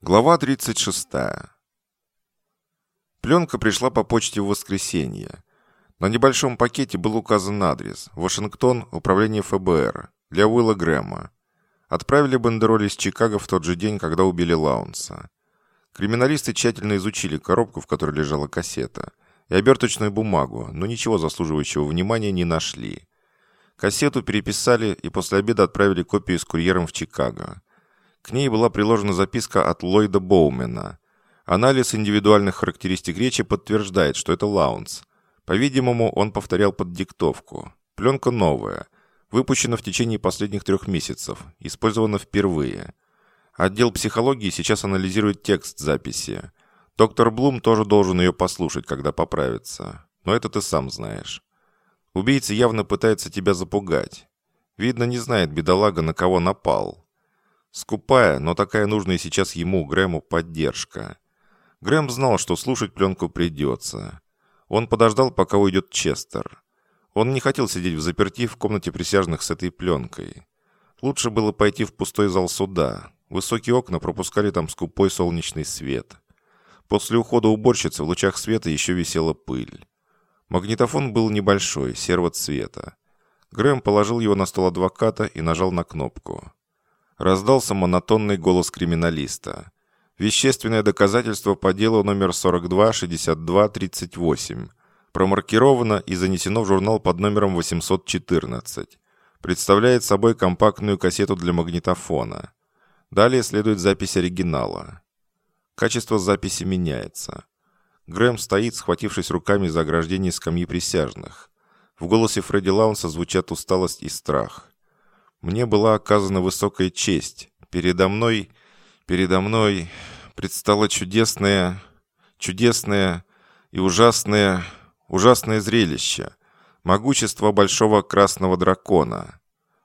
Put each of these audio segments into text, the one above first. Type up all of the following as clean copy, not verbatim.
Глава 36. Пленка пришла по почте в воскресенье. На небольшом пакете был указан адрес: Вашингтон, управление ФБР, для Уилла Грэма. Отправили бандероль из Чикаго в тот же день, когда убили Лаунса. Криминалисты тщательно изучили коробку, в которой лежала кассета, и оберточную бумагу, но ничего заслуживающего внимания не нашли. Кассету переписали и после обеда отправили копию с курьером в Чикаго. К ней была приложена записка от Ллойда Боумена. Анализ индивидуальных характеристик речи подтверждает, что это Лаунс. По-видимому, он повторял под диктовку. Пленка новая. Выпущена в течение последних 3 месяцев. Использована впервые. Отдел психологии сейчас анализирует текст записи. Доктор Блум тоже должен ее послушать, когда поправится. Но это ты сам знаешь. Убийца явно пытается тебя запугать. Видно, не знает бедолага, на кого напал. Скупая, но такая нужная сейчас ему, Грэму, поддержка. Грэм знал, что слушать пленку придется. Он подождал, пока уйдет Честер. Он не хотел сидеть взаперти в комнате присяжных с этой пленкой. Лучше было пойти в пустой зал суда. Высокие окна пропускали там скупой солнечный свет. После ухода уборщицы в лучах света еще висела пыль. Магнитофон был небольшой, серого цвета. Грэм положил его на стол адвоката и нажал на кнопку. Раздался монотонный голос криминалиста. Вещественное доказательство по делу номер 42-62-38. Промаркировано и занесено в журнал под номером 814. Представляет собой компактную кассету для магнитофона. Далее следует запись оригинала. Качество записи меняется. Грэм стоит, схватившись руками за ограждение скамьи присяжных. В голосе Фредди Лаунса звучат усталость и страх. Мне была оказана высокая честь. Передо мной предстало чудесное и ужасное зрелище. Могущество большого красного дракона.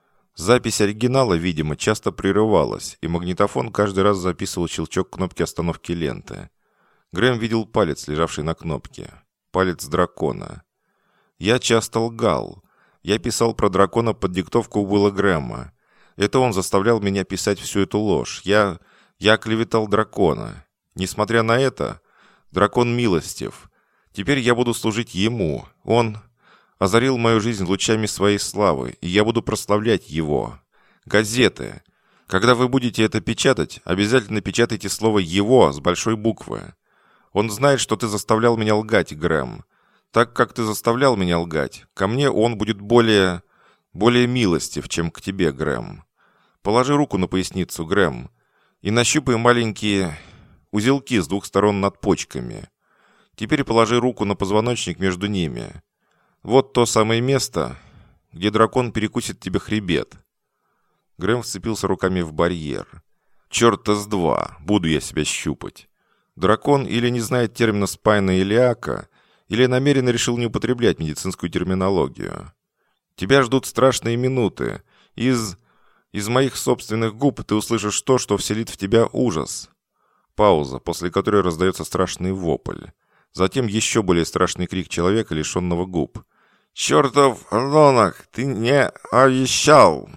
Запись оригинала, видимо, часто прерывалась, и магнитофон каждый раз записывал щелчок кнопки остановки ленты. Грэм видел палец, лежавший на кнопке. Палец дракона. Я часто лгал. Я писал про дракона под диктовку Уилла Грэма. Это он заставлял меня писать всю эту ложь. Я оклеветал дракона. Несмотря на это, дракон милостив. Теперь я буду служить ему. Он озарил мою жизнь лучами своей славы, и я буду прославлять его. Газеты. Когда вы будете это печатать, обязательно печатайте слово «его» с большой буквы. Он знает, что ты заставлял меня лгать, Грэм. Так как ты заставлял меня лгать, ко мне он будет более милостив, чем к тебе, Грэм. Положи руку на поясницу, Грэм, и нащупай маленькие узелки с 2 сторон над почками. Теперь положи руку на позвоночник между ними. Вот то самое место, где дракон перекусит тебе хребет. Грэм вцепился руками в барьер. Черта с два, буду я себя щупать. Дракон или не знает термина спайна илиака, или намеренно решил не употреблять медицинскую терминологию. Тебя ждут страшные минуты. Из моих собственных губ ты услышишь то, что вселит в тебя ужас. Пауза, после которой раздается страшный вопль. Затем еще более страшный крик человека, лишенного губ. «Чертов Лонок, ты не обещал!»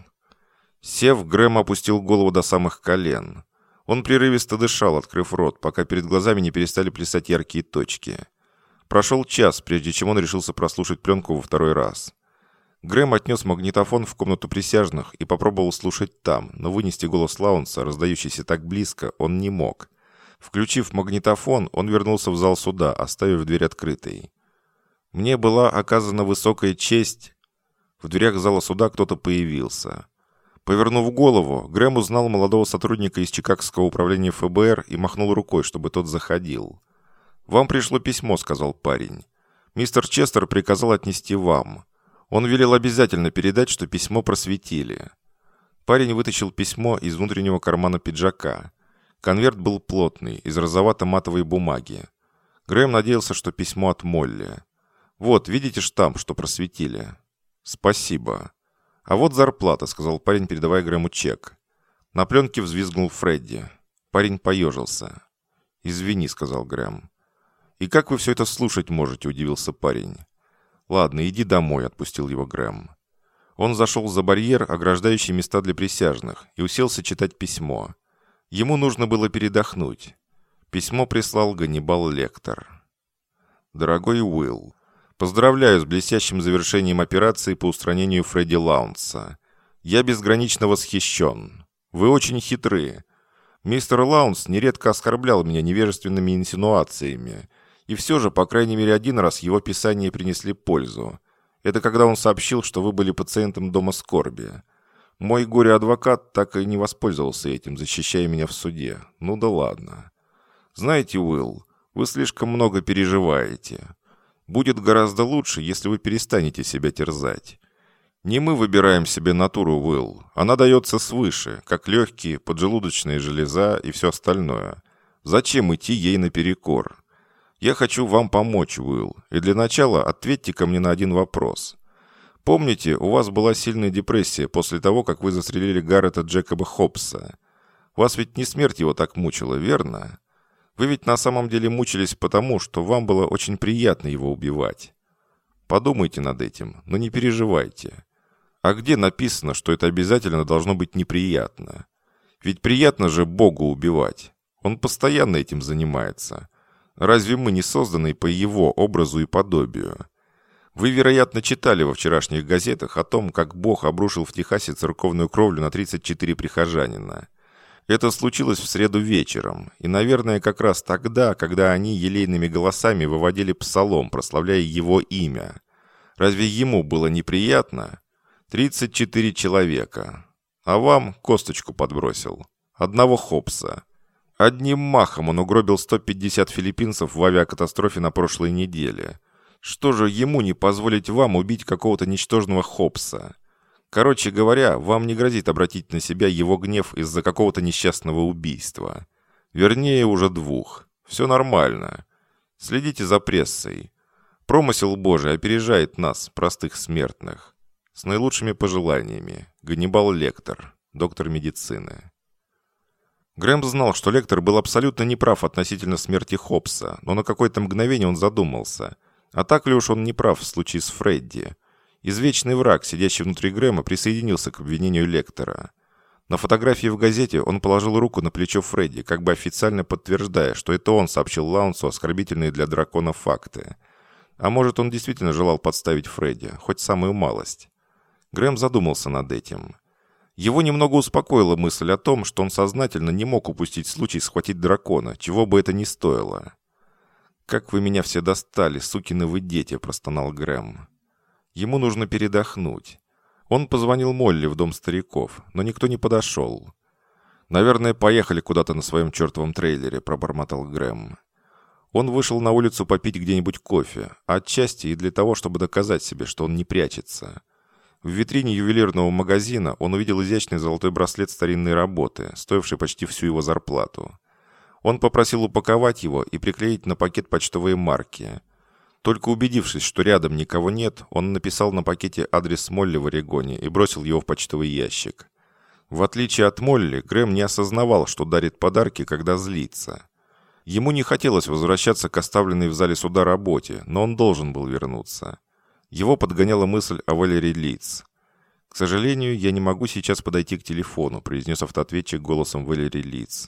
Сев, Грэм опустил голову до самых колен. Он прерывисто дышал, открыв рот, пока перед глазами не перестали плясать яркие точки. Прошел час, прежде чем он решился прослушать пленку во 2-й раз. Грэм отнес магнитофон в комнату присяжных и попробовал слушать там, но вынести голос Лаунса, раздающийся так близко, он не мог. Включив магнитофон, он вернулся в зал суда, оставив дверь открытой. «Мне была оказана высокая честь». В дверях зала суда кто-то появился. Повернув голову, Грэм узнал молодого сотрудника из Чикагского управления ФБР и махнул рукой, чтобы тот заходил. «Вам пришло письмо», — сказал парень. «Мистер Честер приказал отнести вам. Он велел обязательно передать, что письмо просветили». Парень вытащил письмо из внутреннего кармана пиджака. Конверт был плотный, из розовато-матовой бумаги. Грэм надеялся, что письмо от Молли. «Вот, видите штамп, что просветили?» «Спасибо». «А вот зарплата», — сказал парень, передавая Грэму чек. На пленке взвизгнул Фредди. Парень поежился. «Извини», — сказал Грэм. «И как вы все это слушать можете?» – удивился парень. «Ладно, иди домой», – отпустил его Грэм. Он зашел за барьер, ограждающий места для присяжных, и уселся читать письмо. Ему нужно было передохнуть. Письмо прислал Ганнибал Лектор. «Дорогой Уилл, поздравляю с блестящим завершением операции по устранению Фредди Лаунса. Я безгранично восхищен. Вы очень хитры. Мистер Лаунс нередко оскорблял меня невежественными инсинуациями, и все же, по крайней мере, один раз его писания принесли пользу. Это когда он сообщил, что вы были пациентом дома скорби. Мой горе-адвокат так и не воспользовался этим, защищая меня в суде. Ну да ладно. Знаете, Уилл, вы слишком много переживаете. Будет гораздо лучше, если вы перестанете себя терзать. Не мы выбираем себе натуру, Уилл. Она дается свыше, как легкие, поджелудочная железа и все остальное. Зачем идти ей наперекор? Я хочу вам помочь, Уилл, и для начала ответьте ко мне на один вопрос. Помните, у вас была сильная депрессия после того, как вы застрелили Гаррета Джекоба Хоббса? Вас ведь не смерть его так мучила, верно? Вы ведь на самом деле мучились потому, что вам было очень приятно его убивать. Подумайте над этим, но не переживайте. А где написано, что это обязательно должно быть неприятно? Ведь приятно же Богу убивать. Он постоянно этим занимается. Разве мы не созданы по его образу и подобию? Вы, вероятно, читали во вчерашних газетах о том, как Бог обрушил в Техасе церковную кровлю на 34 прихожанина. Это случилось в среду вечером, и, наверное, как раз тогда, когда они елейными голосами выводили псалом, прославляя его имя. Разве ему было неприятно? 34 человека. А вам косточку подбросил. Одного Хоббса. Одним махом он угробил 150 филиппинцев в авиакатастрофе на прошлой неделе. Что же ему не позволить вам убить какого-то ничтожного Хоббса? Короче говоря, вам не грозит обратить на себя его гнев из-за какого-то несчастного убийства. Вернее, уже 2. Все нормально. Следите за прессой. Промысел Божий опережает нас, простых смертных. С наилучшими пожеланиями. Ганнибал Лектор, доктор медицины. Грэм знал, что Лектор был абсолютно неправ относительно смерти Хоббса, но на какое-то мгновение он задумался. А так ли уж он не прав в случае с Фредди? Извечный враг, сидящий внутри Грэма, присоединился к обвинению Лектора. На фотографии в газете он положил руку на плечо Фредди, как бы официально подтверждая, что это он сообщил Лаунсу оскорбительные для дракона факты. А может, он действительно желал подставить Фредди, хоть самую малость. Грэм задумался над этим. Его немного успокоила мысль о том, что он сознательно не мог упустить случай схватить дракона, чего бы это ни стоило. «Как вы меня все достали, сукины вы дети!» – простонал Грэм. Ему нужно передохнуть. Он позвонил Молли в дом стариков, но никто не подошел. «Наверное, поехали куда-то на своем чертовом трейлере», – пробормотал Грэм. Он вышел на улицу попить где-нибудь кофе, отчасти и для того, чтобы доказать себе, что он не прячется. В витрине ювелирного магазина он увидел изящный золотой браслет старинной работы, стоивший почти всю его зарплату. Он попросил упаковать его и приклеить на пакет почтовые марки. Только убедившись, что рядом никого нет, он написал на пакете адрес Молли в Орегоне и бросил его в почтовый ящик. В отличие от Молли, Грэм не осознавал, что дарит подарки, когда злится. Ему не хотелось возвращаться к оставленной в зале суда работе, но он должен был вернуться. Его подгоняла мысль о Валери Литц. «К сожалению, я не могу сейчас подойти к телефону», произнес автоответчик голосом Валери Литц.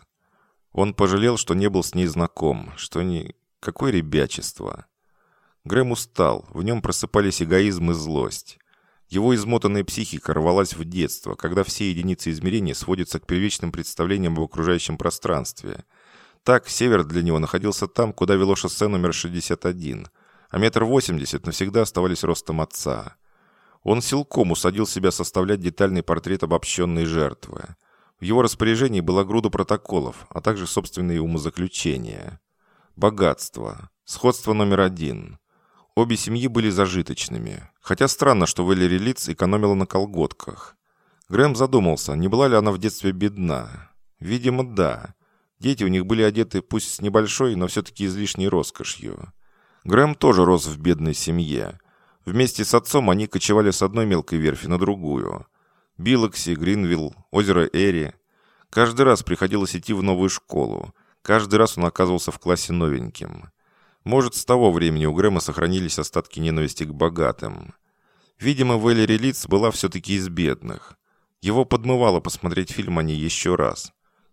Он пожалел, что не был с ней знаком, что не... Какое ребячество! Грэм устал, в нем просыпались эгоизм и злость. Его измотанная психика рвалась в детство, когда все единицы измерения сводятся к первичным представлениям об окружающем пространстве. Так, север для него находился там, куда вело шоссе номер 61, а 1,80 м навсегда оставались ростом отца. Он силком усадил себя составлять детальный портрет обобщенной жертвы. В его распоряжении была груда протоколов, а также собственные умозаключения. Богатство. Сходство номер 1. Обе семьи были зажиточными. Хотя странно, что Валери Литц экономила на колготках. Грэм задумался, не была ли она в детстве бедна. Видимо, да. Дети у них были одеты пусть с небольшой, но все-таки излишней роскошью. Грэм тоже рос в бедной семье. Вместе с отцом они кочевали с одной мелкой верфи на другую. Билокси, Гринвилл, озеро Эри. Каждый раз приходилось идти в новую школу. Каждый раз он оказывался в классе новеньким. Может, с того времени у Грэма сохранились остатки ненависти к богатым. Видимо, Валери Литц была все-таки из бедных. Его подмывало посмотреть фильм о ней еще раз.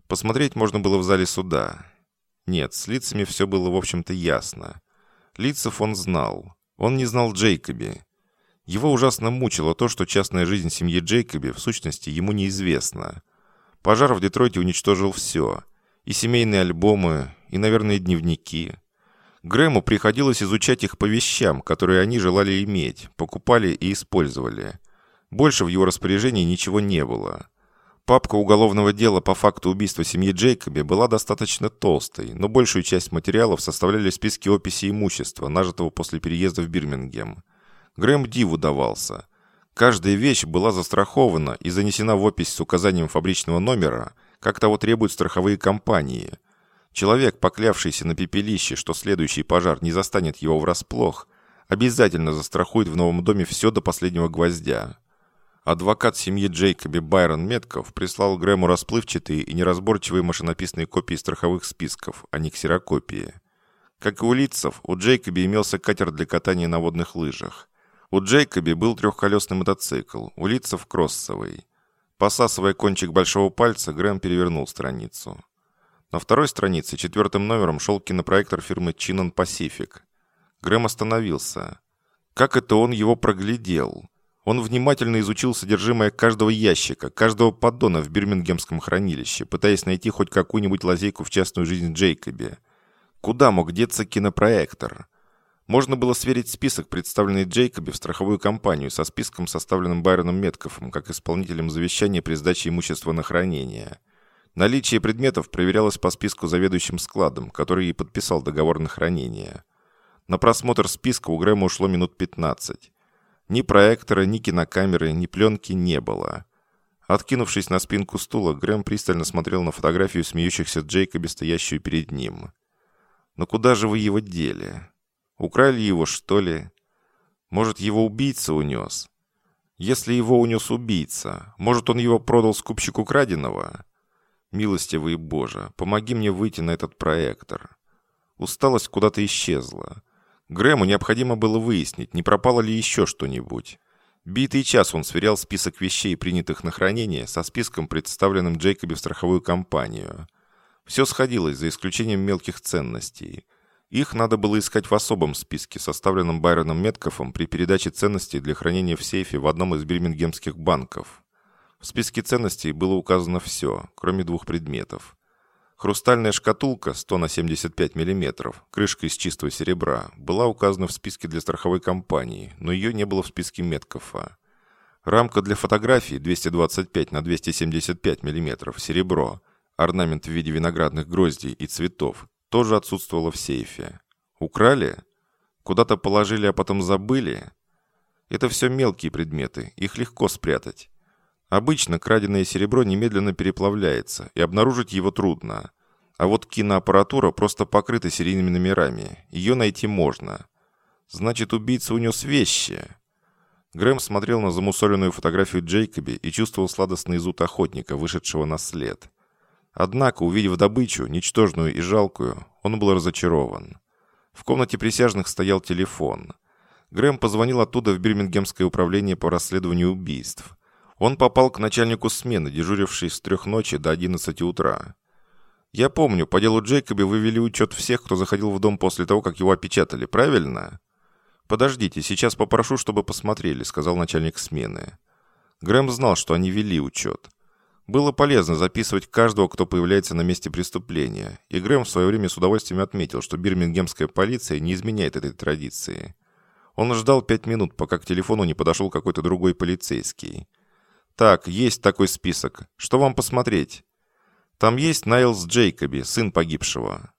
Посмотреть можно было в зале суда. Нет, с лицами все было, в общем-то, ясно. Лицев он знал. Он не знал Джейкоби. Его ужасно мучило то, что частная жизнь семьи Джейкоби, в сущности, ему неизвестна. Пожар в Детройте уничтожил все. И семейные альбомы, и, наверное, дневники. Грэму приходилось изучать их по вещам, которые они желали иметь, покупали и использовали. Больше в его распоряжении ничего не было. Папка уголовного дела по факту убийства семьи Джейкоби была достаточно толстой, но большую часть материалов составляли списки описи имущества, нажитого после переезда в Бирмингем. Грэм диву давался. Каждая вещь была застрахована и занесена в опись с указанием фабричного номера, как того требуют страховые компании. Человек, поклявшийся на пепелище, что следующий пожар не застанет его врасплох, обязательно застрахует в новом доме все до последнего гвоздя. Адвокат семьи Джейкоби Байрон Метков прислал Грэму расплывчатые и неразборчивые машинописные копии страховых списков, а не ксерокопии. Как и у Лицев, у Джейкоби имелся катер для катания на водных лыжах. У Джейкоби был трехколесный мотоцикл, у Лицев кроссовый. Посасывая кончик большого пальца, Грэм перевернул страницу. На второй странице 4-м номером шел кинопроектор фирмы Чинон Pacific. Грэм остановился. Как это он его проглядел? Он внимательно изучил содержимое каждого ящика, каждого поддона в бирмингемском хранилище, пытаясь найти хоть какую-нибудь лазейку в частную жизнь Джейкоби. Куда мог деться кинопроектор? Можно было сверить список, представленный Джейкоби в страховую компанию, со списком, составленным Байроном Меткофом, как исполнителем завещания при сдаче имущества на хранение. Наличие предметов проверялось по списку заведующим складом, который и подписал договор на хранение. На просмотр списка у Грэма ушло минут 15. Ни проектора, ни кинокамеры, ни пленки не было. Откинувшись на спинку стула, Грэм пристально смотрел на фотографию смеющихся Джейкоби, стоящую перед ним. «Но куда же вы его дели? Украли его, что ли? Может, его убийца унес? Если его унес убийца, может, он его продал скупщику краденого? Милостивый Боже, помоги мне выйти на этот проектор». Усталость куда-то исчезла. Грэму необходимо было выяснить, не пропало ли еще что-нибудь. Битый час он сверял список вещей, принятых на хранение, со списком, представленным Джейкоби в страховую компанию. Все сходилось, за исключением мелких ценностей. Их надо было искать в особом списке, составленном Байроном Меткофом при передаче ценностей для хранения в сейфе в одном из бирмингемских банков. В списке ценностей было указано все, кроме двух предметов. Хрустальная шкатулка 100 на 75 мм, крышка из чистого серебра, была указана в списке для страховой компании, но ее не было в списке Меткофа. Рамка для фотографий 225 на 275 мм, серебро, орнамент в виде виноградных гроздей и цветов, тоже отсутствовала в сейфе. Украли? Куда-то положили, а потом забыли? Это все мелкие предметы, их легко спрятать. Обычно краденое серебро немедленно переплавляется, и обнаружить его трудно. А вот киноаппаратура просто покрыта серийными номерами, ее найти можно. Значит, убийца унес вещи. Грэм смотрел на замусоленную фотографию Джейкоби и чувствовал сладостный зуд охотника, вышедшего на след. Однако, увидев добычу, ничтожную и жалкую, он был разочарован. В комнате присяжных стоял телефон. Грэм позвонил оттуда в Бирмингемское управление по расследованию убийств. Он попал к начальнику смены, дежурившей с 3 ночи до 11 утра. «Я помню, по делу Джейкоби вы вели учет всех, кто заходил в дом после того, как его опечатали, правильно?» «Подождите, сейчас попрошу, чтобы посмотрели», — сказал начальник смены. Грэм знал, что они вели учет. Было полезно записывать каждого, кто появляется на месте преступления, и Грэм в свое время с удовольствием отметил, что бирмингемская полиция не изменяет этой традиции. Он ждал 5 минут, пока к телефону не подошел какой-то другой полицейский. «Так, есть такой список. Что вам посмотреть?» «Там есть Найлс Джейкоби, сын погибшего».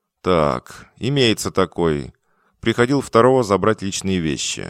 «Так, имеется такой. Приходил 2-го забрать личные вещи.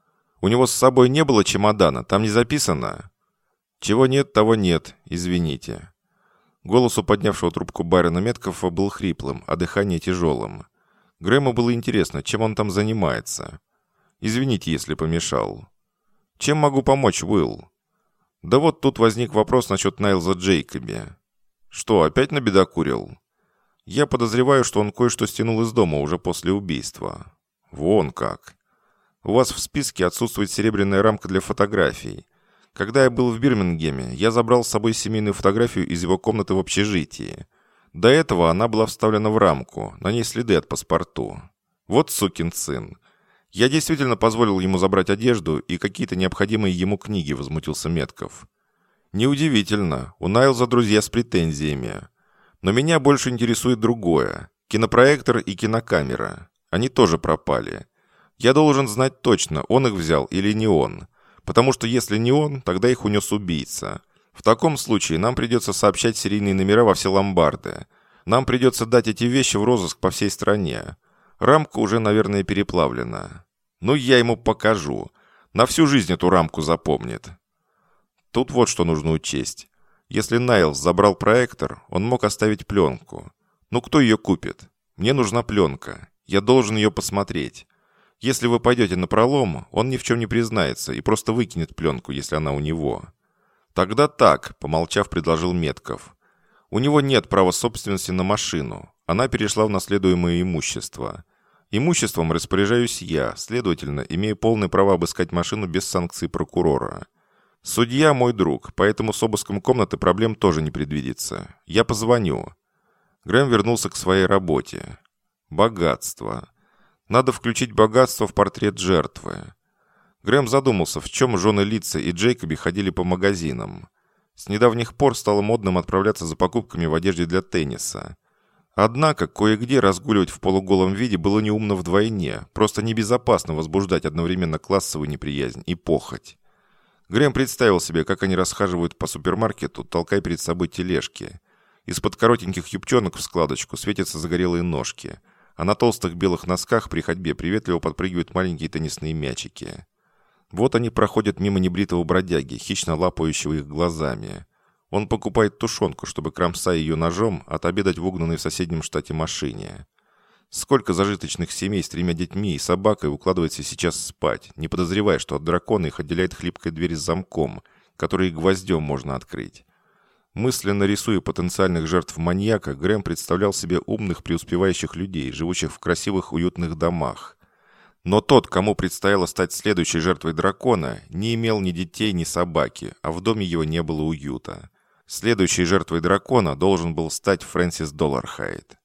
У него с собой не было чемодана, там не записано?» «Чего нет, того нет, извините». Голос у поднявшего трубку Байрона Меткофа был хриплым, а дыхание тяжелым. Грэму было интересно, чем он там занимается. «Извините, если помешал». «Чем могу помочь, Уилл?» «Да вот тут возник вопрос насчет Найлза Джейкоби». «Что, опять набедокурил?» «Я подозреваю, что он кое-что стянул из дома уже после убийства». «Вон как. У вас в списке отсутствует серебряная рамка для фотографий. Когда я был в Бирмингеме, я забрал с собой семейную фотографию из его комнаты в общежитии. До этого она была вставлена в рамку, на ней следы от паспорту. Вот сукин сын. Я действительно позволил ему забрать одежду и какие-то необходимые ему книги, возмутился Метков. Неудивительно, у Найлза друзья с претензиями. Но меня больше интересует другое. Кинопроектор и кинокамера. Они тоже пропали. Я должен знать точно, он их взял или не он. Потому что если не он, тогда их унес убийца. В таком случае нам придется сообщать серийные номера во все ломбарды. Нам придется дать эти вещи в розыск по всей стране. Рамка уже, наверное, переплавлена. Ну, я ему покажу. На всю жизнь эту рамку запомнит. Тут вот что нужно учесть. Если Найлз забрал проектор, он мог оставить пленку. Ну, кто ее купит? Мне нужна пленка. Я должен ее посмотреть. Если вы пойдете напролом, он ни в чем не признается и просто выкинет пленку, если она у него. Тогда так, помолчав, предложил Метков. У него нет права собственности на машину. Она перешла в наследуемое имущество. Имуществом распоряжаюсь я, следовательно, имею полное право обыскать машину без санкций прокурора. Судья мой друг, поэтому с обыском комнаты проблем тоже не предвидится. Я позвоню. Грэм вернулся к своей работе. Богатство. Надо включить богатство в портрет жертвы. Грэм задумался, в чем жены Литца и Джейкоби ходили по магазинам. С недавних пор стало модным отправляться за покупками в одежде для тенниса. Однако, кое-где разгуливать в полуголом виде было неумно вдвойне, просто небезопасно возбуждать одновременно классовую неприязнь и похоть. Грэм представил себе, как они расхаживают по супермаркету, толкая перед собой тележки. Из-под коротеньких юбчонок в складочку светятся загорелые ножки, а на толстых белых носках при ходьбе приветливо подпрыгивают маленькие теннисные мячики. Вот они проходят мимо небритого бродяги, хищно лапающего их глазами. Он покупает тушенку, чтобы, кромсая ее ножом, отобедать в угнанной в соседнем штате машине. Сколько зажиточных семей с 3 детьми и собакой укладывается сейчас спать, не подозревая, что от дракона их отделяет хлипкая дверь с замком, который гвоздем можно открыть. Мысленно рисуя потенциальных жертв маньяка, Грэм представлял себе умных преуспевающих людей, живущих в красивых уютных домах. Но тот, кому предстояло стать следующей жертвой дракона, не имел ни детей, ни собаки, а в доме его не было уюта. Следующей жертвой дракона должен был стать Фрэнсис Доллархайд.